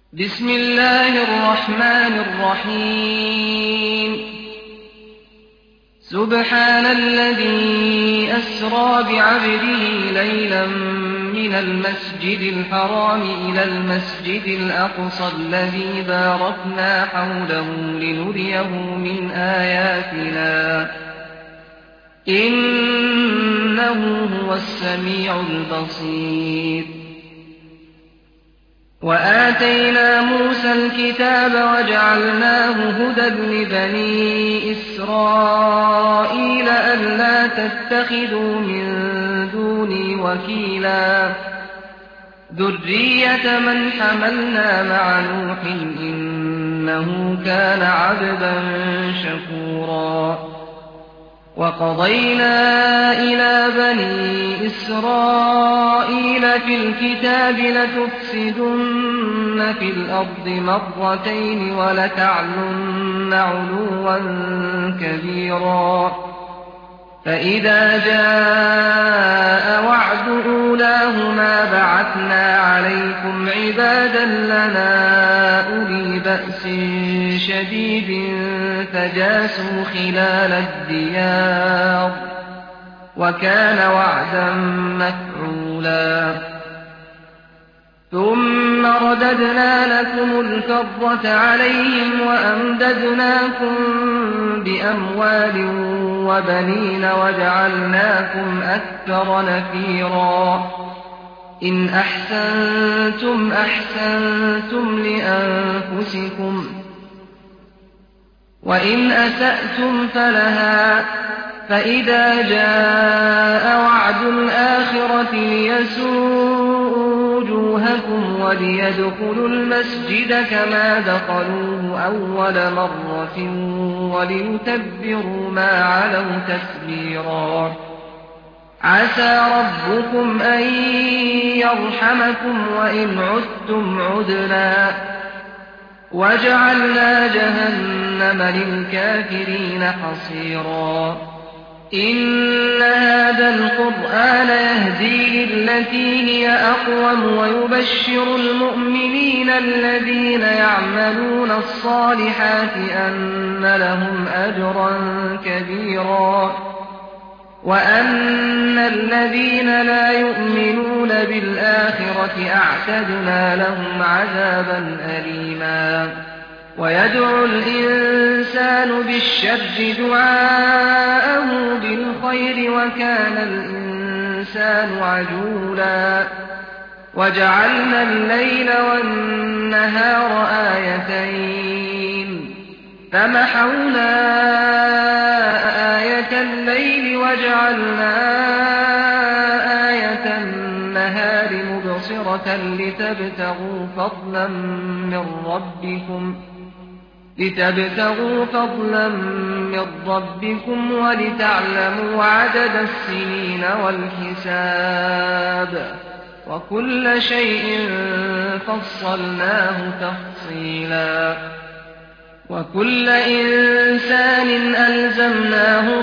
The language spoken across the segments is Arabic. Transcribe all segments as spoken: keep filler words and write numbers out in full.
بسم الله الرحمن الرحيم سبحان الذي أسرى بعبده ليلا من المسجد الحرام إلى المسجد الأقصى الذي باركنا حوله لنريه من آياتنا إنه هو السميع البصير وآتينا موسى الكتاب وجعلناه هدى لبني إسرائيل ألا تتخذوا من دوني وكيلا ذرية من حملنا مع نوح إنه كان عبدا شكورا وقضينا إلى بني إسرائيل في الكتاب لتفسدن في الأرض مرتين ولتعلن علوا كبيرا فإذا جاء وعد أولاهما بعثنا عليكم عبادا لنا أولي بأس شديد فجاسوا خلال الديار وكان وعدا مفعولا ثم رددنا لكم الكرة عليهم وأمددناكم بأموال وبنين وجعلناكم أكثر نفيرا إن أحسنتم أحسنتم لأنفسكم وإن أسأتم فلها فإذا جاء وعد الآخرة ليسوءوا وجوهكم وليدخلوا المسجد كما دخلوه أول مرة وليتبروا ما علوا تتبيرا عسى ربكم أن يرحمكم وإن عدتم عدنا وجعلنا جهنم للكافرين حصيرا إن هذا القرآن يهدي للتي هي أقوم ويبشر المؤمنين الذين يعملون الصالحات أن لهم أجرا كبيرا وأن الذين لا يؤمنون بالآخرة أعتدنا لهم عذابا أليما ويدعو الإنسان بالشر دعاءه بالخير وكان الإنسان عجولا وجعلنا الليل والنهار آيتين فمحونا آية الليل وجعلنا آية النهار مبصرة لتبتغوا فضلا من ربكم لتبتغوا فضلا من ربكم ولتعلموا عدد السنين والحساب وكل شيء فصلناه تفصيلا وكل إنسان ألزمناه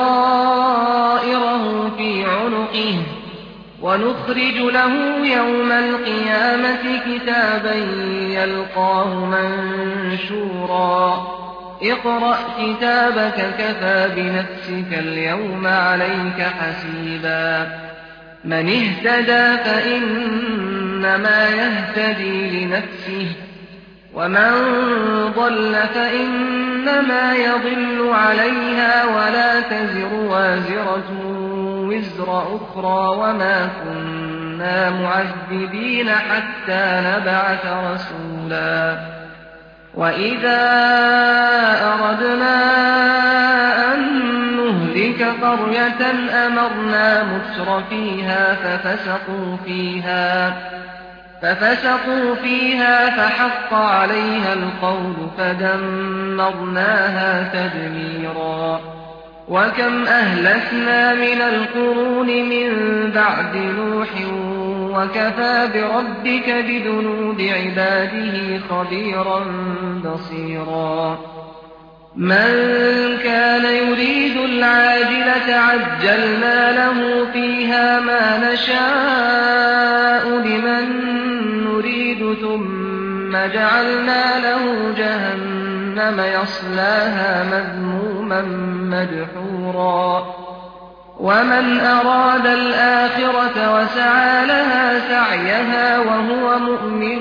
طائره في عنقه ونخرج له يوم القيامة كتابا يلقاه منشورا اقرأ كتابك كفى بنفسك اليوم عليك حسيبا من اهتدى فإنما يهتدي لنفسه ومن ضل فإنما يضل عليها ولا تزر وازرة وزر أخرى وما كنا معذبين حتى نبعث رسولا وإذا أردنا أن نهلك قرية أمرنا متر فيها ففسقوا فيها ففسقوا فيها فحق عليها القول فدمرناها تدميرا وكم أهلكنا من القرون من بعد نوح وكفى بربك بذنوب عباده خبيرا بصيرا من كان يريد العاجلة عجلنا له فيها ما نشاء لمن نريد ثم ثم جعلنا له جهنم يصلاها مذموما مدحورا ومن أراد الآخرة وسعى لها سعيها وهو مؤمن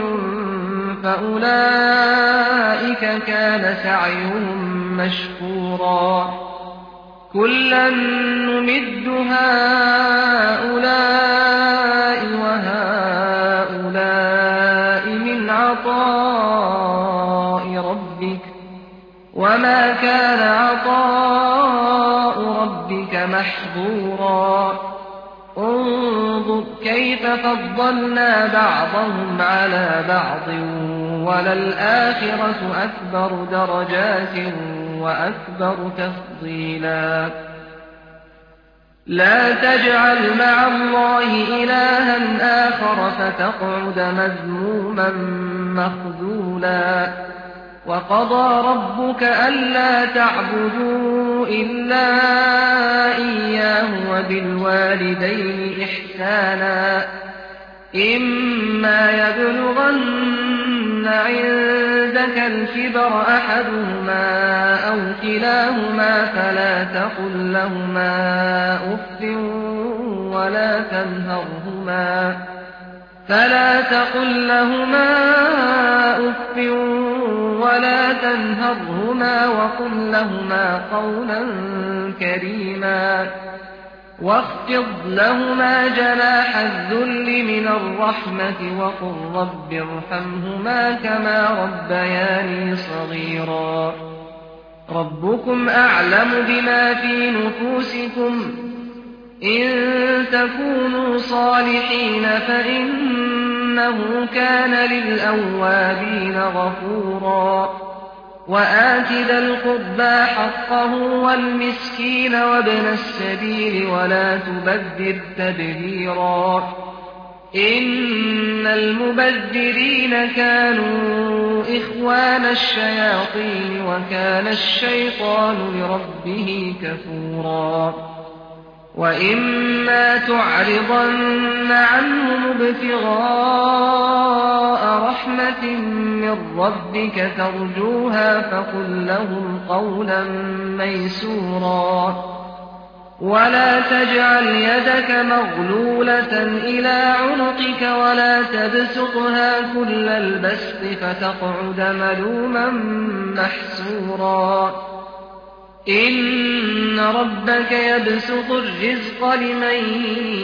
فأولئك كان سعيهم مشكورا كلا نمد هؤلاء وهؤلاء من عطاء ربك وما كان عطاء ربك محظورا انظر كيف فضلنا بعضهم على بعض وللآخرة أكبر درجات وأكبر تفضيلا لا تجعل مع الله إلها آخر فتقعد مذموما مخذولا وقضى ربك ألا تعبدوا إلا إياه وبالوالدين إحسانا إما يبلغن عندك الكبر أحدهما أو كلاهما فلا تقل لهما أف ولا تنهرهما فلا تقل لهما أف ولا تنهرهما وقل لهما قولا كريما واخفض لهما جناح الذل من الرحمة وقل رب ارحمهما كما ربياني صغيرا ربكم أعلم بما في نفوسكم إن تكونوا صالحين فإنه كان للأوابين غفورا وآت ذا القربى حقه والمسكين وابن السبيل ولا تبذر تبذيرا إن المبذرين كانوا إخوان الشياطين وكان الشيطان لربه كفورا وإما تعرضن عنهم ابتغاء رحمة من ربك ترجوها فقل لهم قولا ميسورا ولا تجعل يدك مغلولة إلى عنقك ولا تبسطها كل البسط فتقعد ملوما محسورا إن ربك يبسط الرزق لمن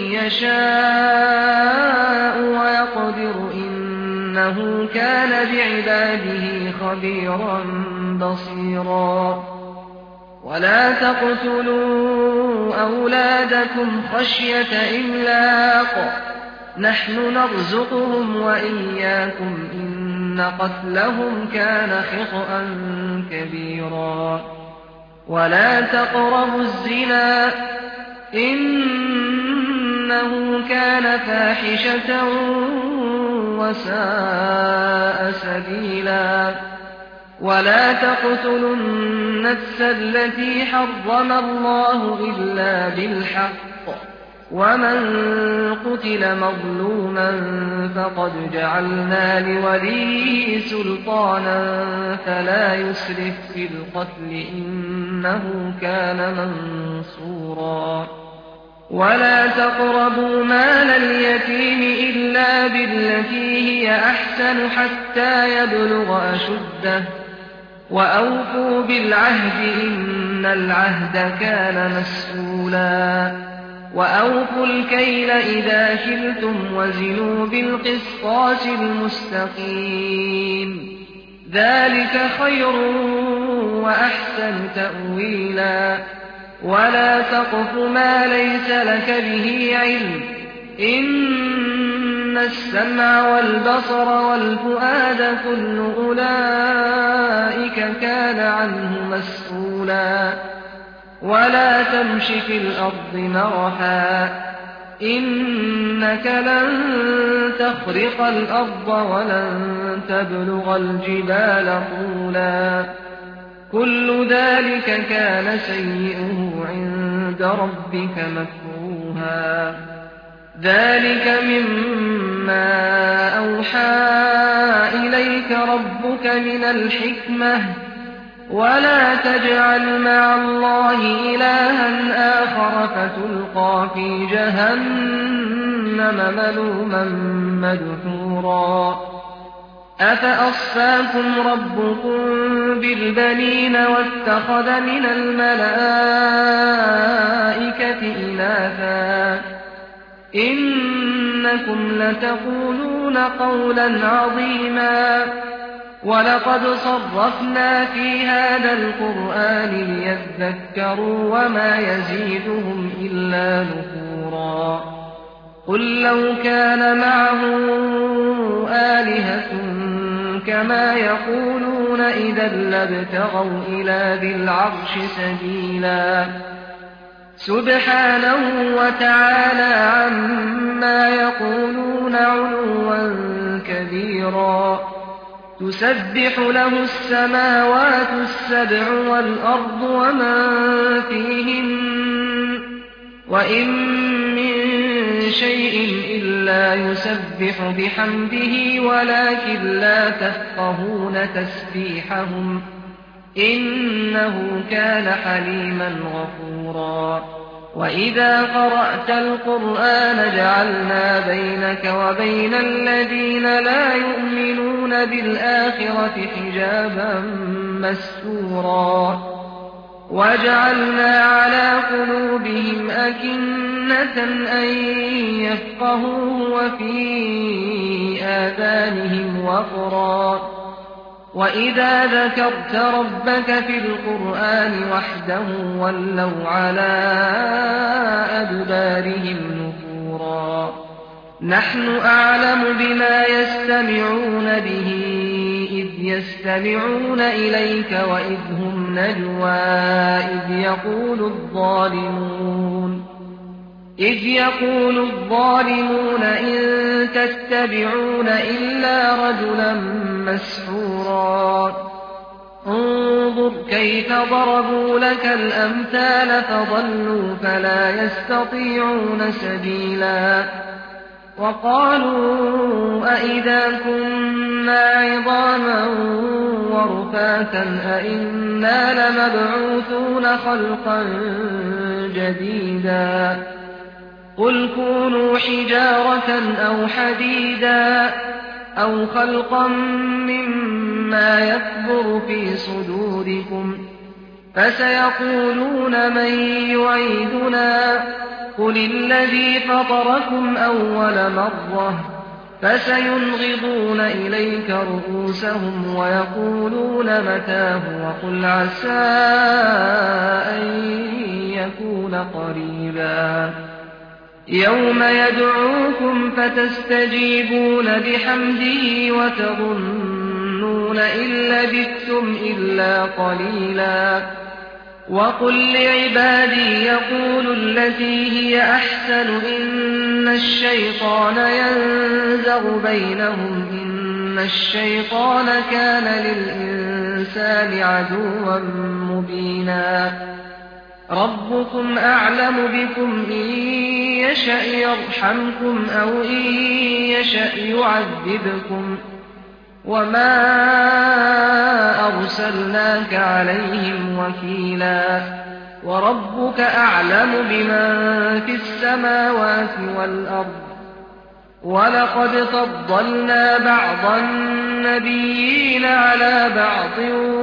يشاء ويقدر إنه كان بعباده خبيرا بصيرا ولا تقتلوا أولادكم خشية إملاق نحن نرزقهم وإياكم إن قتلهم كان خطأ كبيرا ولا تقربوا الزنا إنه كان فاحشة وساء سبيلا ولا تقتلوا النفس التي حرم الله إلا بالحق ومن قتل مظلوما فقد جعلنا لوليه سلطانا فلا يسرف في القتل إنه كان منصورا ولا تقربوا مال اليتيم إلا بالتي هي أحسن حتى يبلغ أشده وأوفوا بالعهد إن العهد كان مسؤولا وأوفوا الكيل إذا كلتم وزنوا بالقسطاس المستقيم ذلك خير وأحسن تأويلا ولا تقف ما ليس لك به علم إن السمع والبصر والفؤاد كل أولئك كان عنه مسؤولا ولا تمش في الأرض مرحا إنك لن تخرق الأرض ولن تبلغ الجبال طولا كل ذلك كان سيئه عند ربك مكروها ذلك مما أوحى إليك إليك ربك من الحكمة ولا تجعل مع الله إلها آخر فتلقى في جهنم ملوما مدحورا أفأصفاكم ربكم بالبنين واتخذ من الملائكة إناثا إنكم لتقولون قولا عظيما ولقد صرفنا في هذا القرآن ليذكروا وما يزيدهم إلا نفورا قل لو كان معه آلهة كما يقولون إذا لابتغوا إلى ذي العرش سبيلا سبحانه وتعالى عما يقولون علوا كبيرا تسبح له السماوات السبع والأرض ومن فيهن وإن من شيء إلا يسبح بحمده ولكن لا تفقهون تسبيحهم إنه كان حليما غفورا وإذا قرأت القرآن جعلنا بينك وبين الذين لا يؤمنون بالآخرة حجابا مستورا وجعلنا على قلوبهم أكنة أن يفقهوه وفي آذانهم وقرا وإذا ذكرت ربك في القرآن وحده ولوا على أدبارهم نفورا نحن أعلم بما يستمعون به إذ يستمعون إليك وإذ هم نجوى إذ يقول الظالمون إذ يقول الظالمون إن تتبعون إلا رجلا مسحورا انظر كيف ضربوا لك الأمثال فضلوا فلا يستطيعون سبيلا وقالوا أئذا كنا عظاما ورفاتا أئنا لمبعوثون خلقا جديدا قل كونوا حجارة أو حديدا أو خلقا مما يكبر في صدوركم فسيقولون من يعيدنا قل الذي فطركم أول مرة فسينغضون إليك رؤوسهم ويقولون متاه وقل عسى أن يكون قريبا يوم يدعوكم فتستجيبون بحمده وتظنون إن لبثتم إلا قليلا وقل لعبادي يقولوا التي هي أحسن إن الشيطان ينزغ بينهم إن الشيطان كان للإنسان عدوا مبينا ربكم أعلم بكم إن يشأ يرحمكم أو إن يشأ يعذبكم وما أرسلناك عليهم وكيلا وربك أعلم بمن في السماوات والأرض ولقد فضلنا بعض النبيين على بعض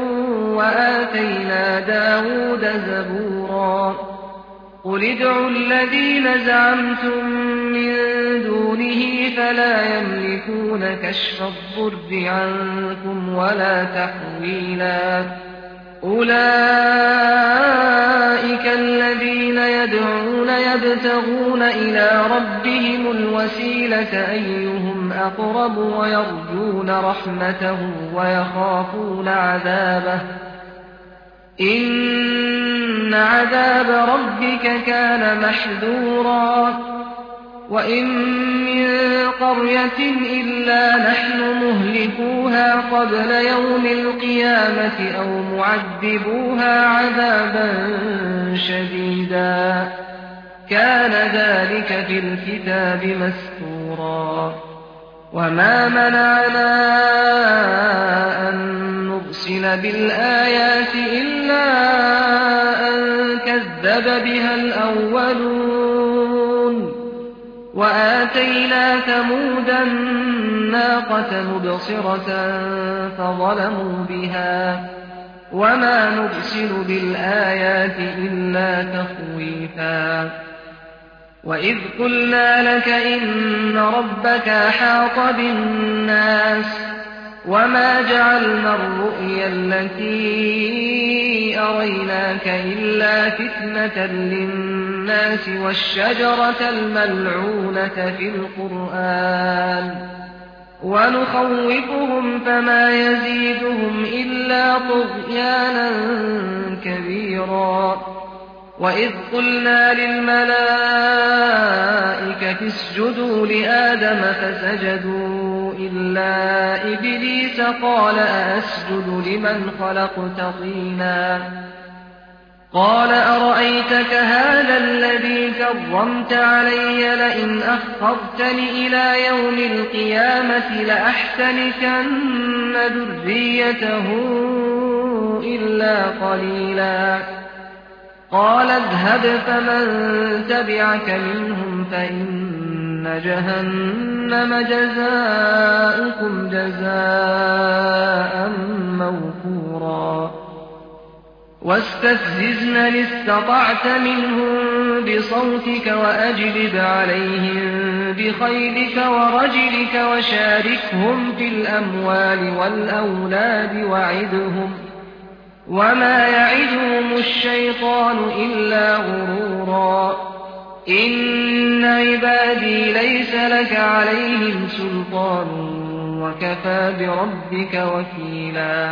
وآتينا داود زبورا قل ادعوا الذين زعمتم من دونه فلا يملكون كشف الضر عنكم ولا تحويلا أولئك الذين يدعون يبتغون إلى ربهم الوسيلة أيهم أقرب ويرجون رحمته ويخافون عذابه إن عذاب ربك كان محذورا وإن من قرية إلا نحن مهلكوها قبل يوم القيامة أو معذبوها عذابا شديدا كان ذلك في الكتاب مسطورا وما منعنا أن نرسل بالآيات إلا أن كذب بها الأولون وآتينا ثمود الناقة مبصرة فظلموا بها وما نرسل بالآيات إلا تخويفا وإذ قلنا لك إن ربك أحاط بالناس وما جعلنا الرؤيا التي أريناك إلا فتنة للناس والشجرة الملعونة في القرآن ونخوفهم فما يزيدهم إلا طغيانا كبيرا وإذ قلنا للملائكة اسجدوا لآدم فسجدوا إلا إبليس قال أأسجد لمن خلقت طينا قال أرأيتك هذا الذي كرمت علي لئن أخرتني إلى يوم القيامة لأحتنكن ذريته إلا قليلا قال اذهب فمن تبعك منهم فإن جهنم جزاؤكم جزاء موفورا واستفزز من استطعت منهم بصوتك وأجلب عليهم بخيلك ورجلك وشاركهم في الأموال والأولاد وعدهم وما يعدهم الشيطان إلا غرورا إن عبادي ليس لك عليهم سلطان وكفى بربك وكيلا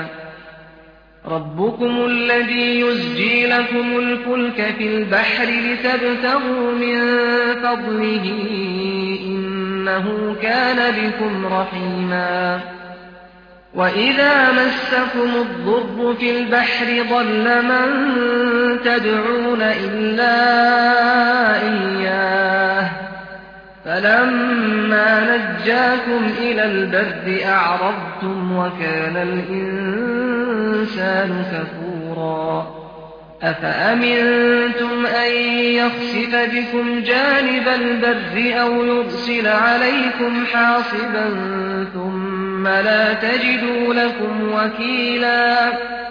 ربكم الذي يزجي لكم الفلك في البحر لتبتغوا من فضله إنه كان بكم رحيما وإذا مسكم الضر في البحر ضل من تدعون إلا إياه فلما نجاكم إلى البر أعرضتم وكان الإنسان كفورا أفأمنتم أن يخسف بكم جانب البر أو يرسل عليكم حاصبا ثم لا تجدوا لكم وكيلا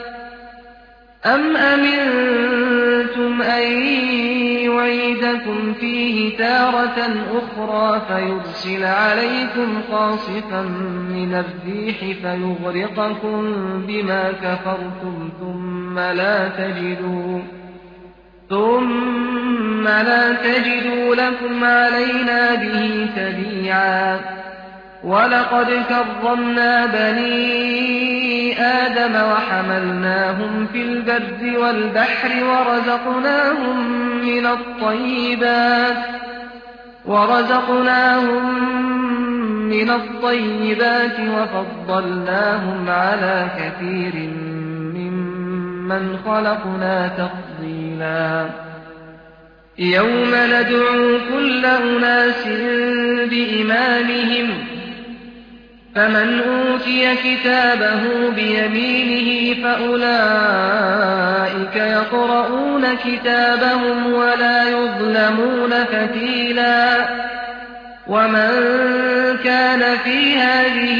أم أمنتم أن يعيدكم فيه تارة أخرى فيرسل عليكم قاصفا من الريح فيغرقكم بما كفرتم ثم لا تجدوا ثم لا تجدوا لكم علينا به تبيعا ولقد كرمنا بني آدم وحملناهم في البر والبحر ورزقناهم من الطيبات ورزقناهم من الطيبات وفضلناهم على كثير ممن خلقنا تفضيلا يوم ندعو كل أناس بإمامهم فمن أوتي كتابه بيمينه فأولئك يقرؤون كتابهم ولا يظلمون فتيلا ومن كان في هذه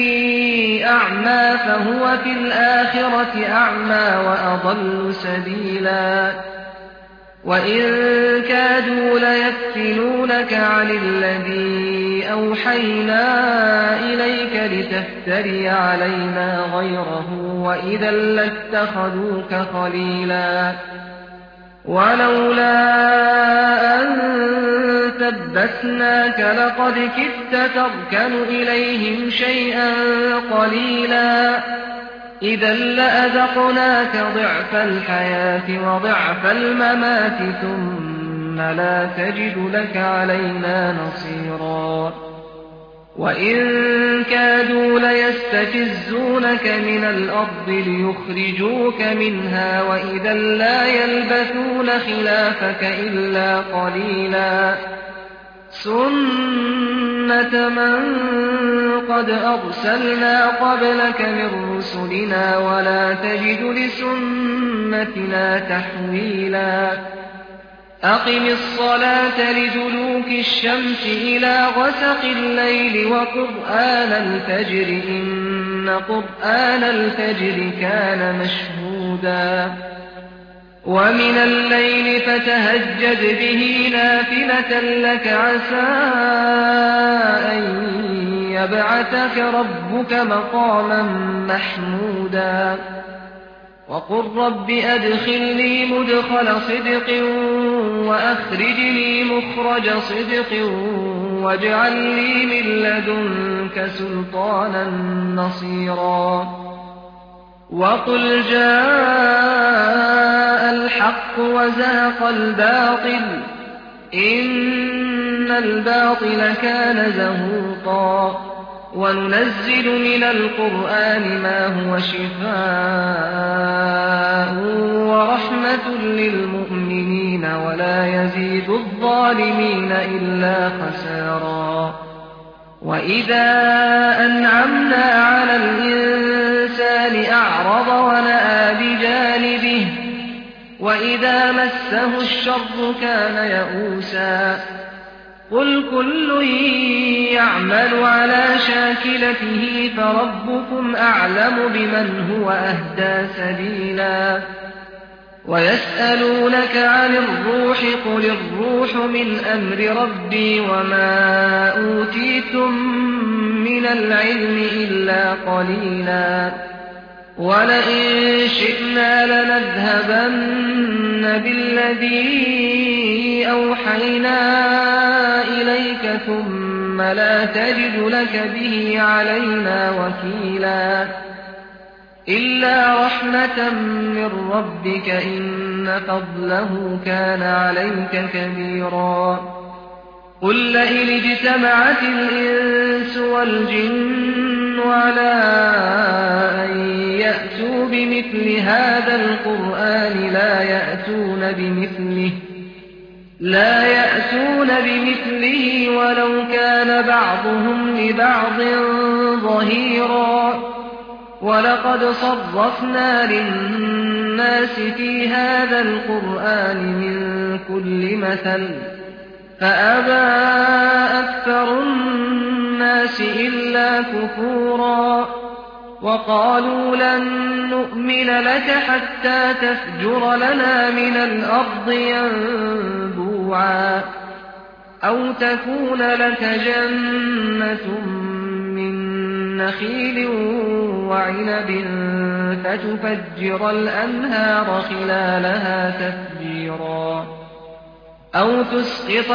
أعمى فهو في الآخرة أعمى وأضل سبيلا وإن كادوا ليفتنونك عن الذي أوحينا إليك لتفتري علينا غيره وإذا لاتخذوك خليلا ولولا أن ثبتناك لقد كدت تركن إليهم شيئا قليلا إذا لأذقناك ضعف الحياة وضعف الممات ثم لا تجد لك علينا نصيرا وإن كادوا ليستفزونك من الأرض ليخرجوك منها وإذا لا يلبثون خلافك إلا قليلا سُنَّةَ مَن قَدْ أَرْسَلْنَا قَبْلَكَ مِن رُّسُلِنَا وَلَا تَجِدُ لِسُنَّتِنَا تَحْوِيلًا أَقِمِ الصَّلَاةَ لِدُلُوكِ الشَّمْسِ إِلَىٰ غَسَقِ اللَّيْلِ وَقُرْآنَ الْفَجْرِ ۖ إِنَّ قُرْآنَ الْفَجْرِ كَانَ مَشْهُودًا وَمِنَ اللَّيْلِ فَتَهَجَّدْ بِهِ نَافِلَةً لَّكَ عَسَىٰ أَن يَبْعَثَكَ رَبُّكَ مَقَامًا مَّحْمُودًا وَقُل رَّبِّ أَدْخِلْنِي مُدْخَلَ صِدْقٍ وَأَخْرِجْنِي مُخْرَجَ صِدْقٍ وَاجْعَل لِّي مِن لَّدُنكَ سُلْطَانًا نَّصِيرًا وَقُلْ جَاءَ الْحَقُّ وَزَهَقَ الْبَاطِلُ ۚ إِنَّ الْبَاطِلَ كَانَ زَهُوقًا وَنُنَزِّلُ مِنَ الْقُرْآنِ مَا هُوَ شِفَاءٌ وَرَحْمَةٌ لِّلْمُؤْمِنِينَ وَلَا يَزِيدُ الظَّالِمِينَ إِلَّا خَسَارًا وَإِذَا أَنْعَمْنَا عَلَى الْإِنسَانِ أَعْرَضَ وَنَأَىٰ بِجَانِبِهِ وَإِذَا مَسَّهُ الشَّرُّ كَانَ يَئُوسًا قُلْ كُلٌّ يَعْمَلُ عَلَىٰ شَاكِلَتِهِ فَرَبُّكُمْ أَعْلَمُ بِمَنْ هُوَ أَهْدَىٰ سَبِيلًا وَيَسْأَلُونَكَ عَنِ الرُّوحِ قُلِ الرُّوحُ مِنْ أَمْرِ رَبِّي وَمَا أُوتِيتُم مِّنَ الْعِلْمِ إِلَّا قَلِيلًا وَلَئِن شِئْنَا لَنَذْهَبَنَّ بِالَّذِي أَوْحَيْنَا إِلَيْكَ ثُمَّ لَا تَجِدُ لَكَ بِهِ عَلَيْنَا وَكِيلًا إِلَّا رَحْمَةً مِّن رَّبِّكَ ۚ إِنَّ فَضْلَهُ كَانَ عَلَيْكَ كَبِيرًا قُل لَّئِنِ اجْتَمَعَتِ الْإِنسُ وَالْجِنُّ عَلَىٰ أَن يَأْتُوا بِمِثْلِ هَٰذَا الْقُرْآنِ لَا يَأْتُونَ بِمِثْلِهِ وَلَوْ كَانَ بَعْضُهُمْ لِبَعْضٍ ظَهِيرًا وَلَقَدْ صَرَّفْنَا لِلنَّاسِ فِي هَٰذَا الْقُرْآنِ مِن كُلِّ مَثَلٍ فَأَبَىٰ أَكْثَرُ النَّاسِ إِلَّا كُفُورًا وَقَالُوا لَن نُّؤْمِنَ لَكَ حَتَّىٰ تَفْجُرَ لَنَا مِنَ الْأَرْضِ يَنبُوعًا أَوْ تَكُونَ لَكَ جَنَّةٌ مِّن نَّخِيلٍ وَعِنَبٍ فَتُفَجِّرَ الْأَنْهَارَ خِلَالَهَا تَفْجِيرًا أَوْ تُسْقِطَ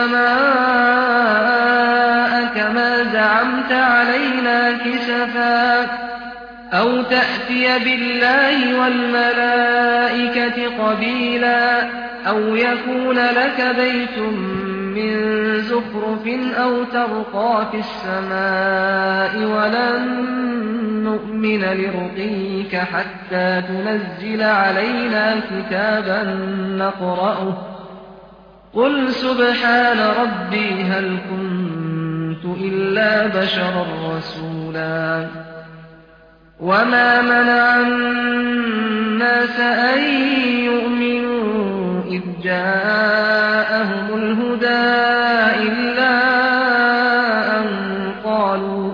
السَّمَاءَ كَمَا زَعَمْتَ عَلَيْنَا كِسَفًا أَوْ تَأْتِيَ بِاللَّهِ وَالْمَلَائِكَةِ قَبِيلًا أَوْ يَكُونَ لَكَ بَيْتٌ مِّن زُخْرُفٍ أَوْ تَرْقَىٰ فِي السَّمَاءِ وَلَن نُّؤْمِنَ لِرُقِيِّكَ حَتَّىٰ تُنَزِّلَ عَلَيْنَا كِتَابًا نَّقْرَؤُهُ ۗ قُلْ سُبْحَانَ رَبِّي هَلْ كُنتُ إِلَّا بَشَرًا رَّسُولًا وَمَا مَنَعَ النَّاسَ أَن يُؤْمِنُوا إِذْ جَاءَهُمُ الْهُدَىٰ إِلَّا أَن قَالُوا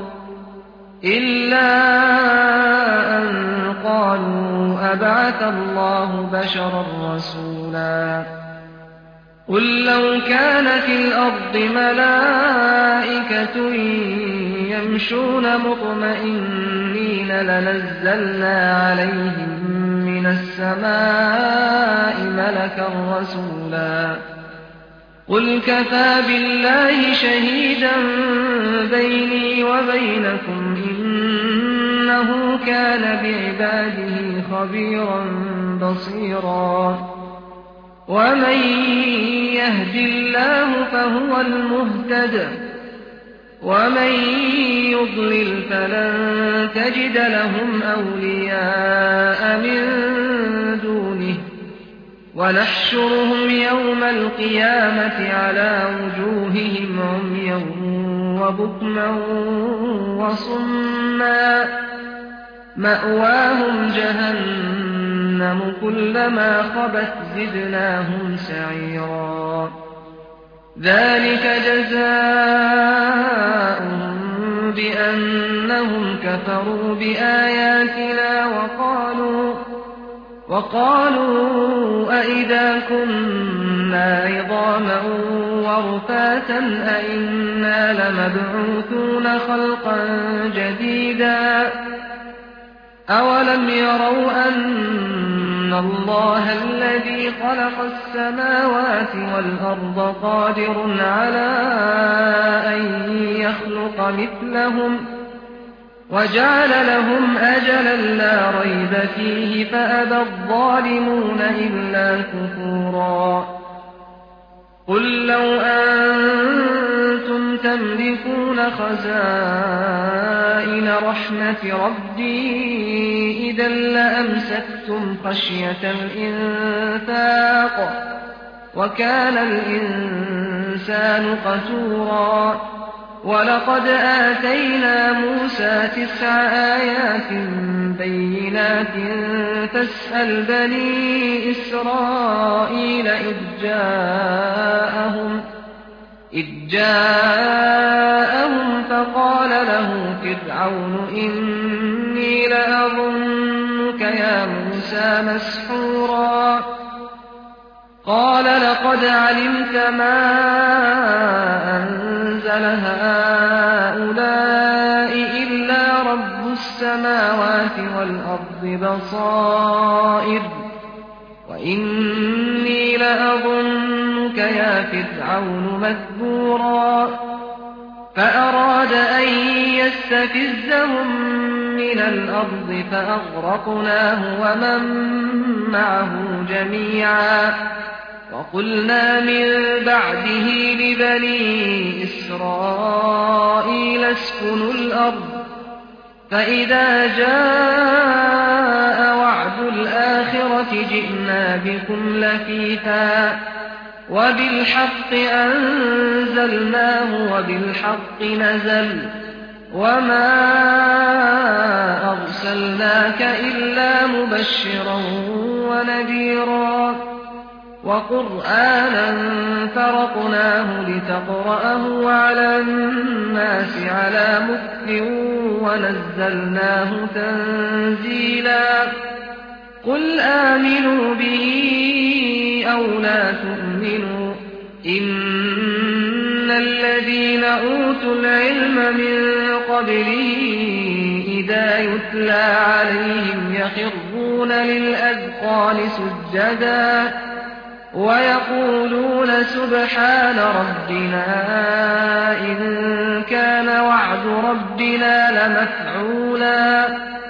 أَبَعَثَ اللَّهُ بَشَرًا رَّسُولًا قُل لَّوْ كَانَ فِي الْأَرْضِ مَلَائِكَةٌ يَمْشُونَ مُطْمَئِنِّينَ لَنَزَّلْنَا عَلَيْهِم مِّنَ السَّمَاءِ مَلَكًا رَّسُولًا قُلْ كَفَىٰ بِاللَّهِ شَهِيدًا بَيْنِي وَبَيْنَكُمْ ۚ إِنَّهُ كَانَ بِعِبَادِهِ خَبِيرًا بَصِيرًا وَمَن يَهْدِ اللَّهُ فَهُوَ الْمُهْتَدِ ۖ وَمَن يُضْلِلْ فَلَن تَجِدَ لَهُمْ أَوْلِيَاءَ مِن دُونِهِ ونحشرهم يوم القيامة على وجوههم عميا وبكما وصما مأواهم جهنم كلما خبت زدناهم سعيرا ذلك جزاؤهم بأنهم كفروا بآياتنا وقالوا وقالوا أئذا كنا عظاما ورفاتا أئنا لمبعوثون خلقا جديدا أولم يروا أن الله الذي خلق السماوات والأرض قادر على أن يخلق مثلهم وجعل لهم أجلا لا ريب فيه فأبى الظالمون إلا كفورا قل لو أنتم تملكون خزائن رحمة ربي إذا لأمسكتم خشية الإنفاق وكان الإنسان قتورا ولقد آتينا موسى تسع آيات بينات فاسأل بني إسرائيل إذ جاءهم إذ جاءهم فقال له فرعون إني لأظنك يا موسى مسحورا قال لقد علمت ما أنزل هؤلاء إلا رب السماوات والأرض بصائر وإني لأظنك يا فرعون مذبورا فأراد أن يستفزهم من الأرض فأغرقناه ومن معه جميعا وقلنا من بعده لبني إسرائيل اسكنوا الأرض فإذا جاء وعد الآخرة جئنا بكم لفيفا وبالحق أنزلناه وبالحق نزل وما أرسلناك إلا مبشرا ونذيرا وقرآنا فرقناه لتقرأه على الناس على مكث ونزلناه تنزيلا قل آمنوا به أو لا تؤمنوا إن الذين أوتوا العلم من قبله إذا يتلى عليهم يخرون للأذقان سجدا ويقولون سبحان ربنا إن كان وعد ربنا لمفعولا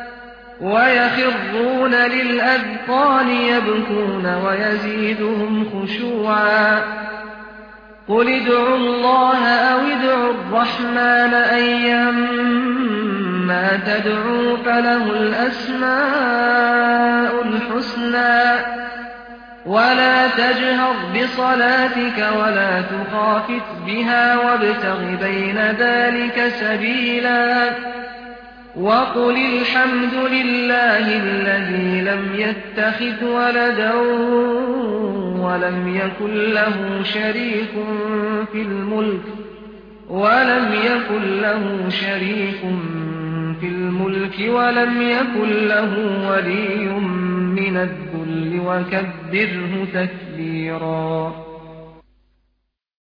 ويخرون للأذقان يبكون ويزيدهم خشوعا قل ادعوا الله أو ادعوا الرحمن أيما تدعوا فله الأسماء الحسنى ولا تجهر بصلاتك ولا تخافت بها وابتغ بين ذلك سبيلا وقل الحمد لله الذي لم يتخذ ولدا ولم يكن له شريك في الملك ولم يكن له شريك في الملك ولم يكن له ولي من الذل وكبره تكبيرا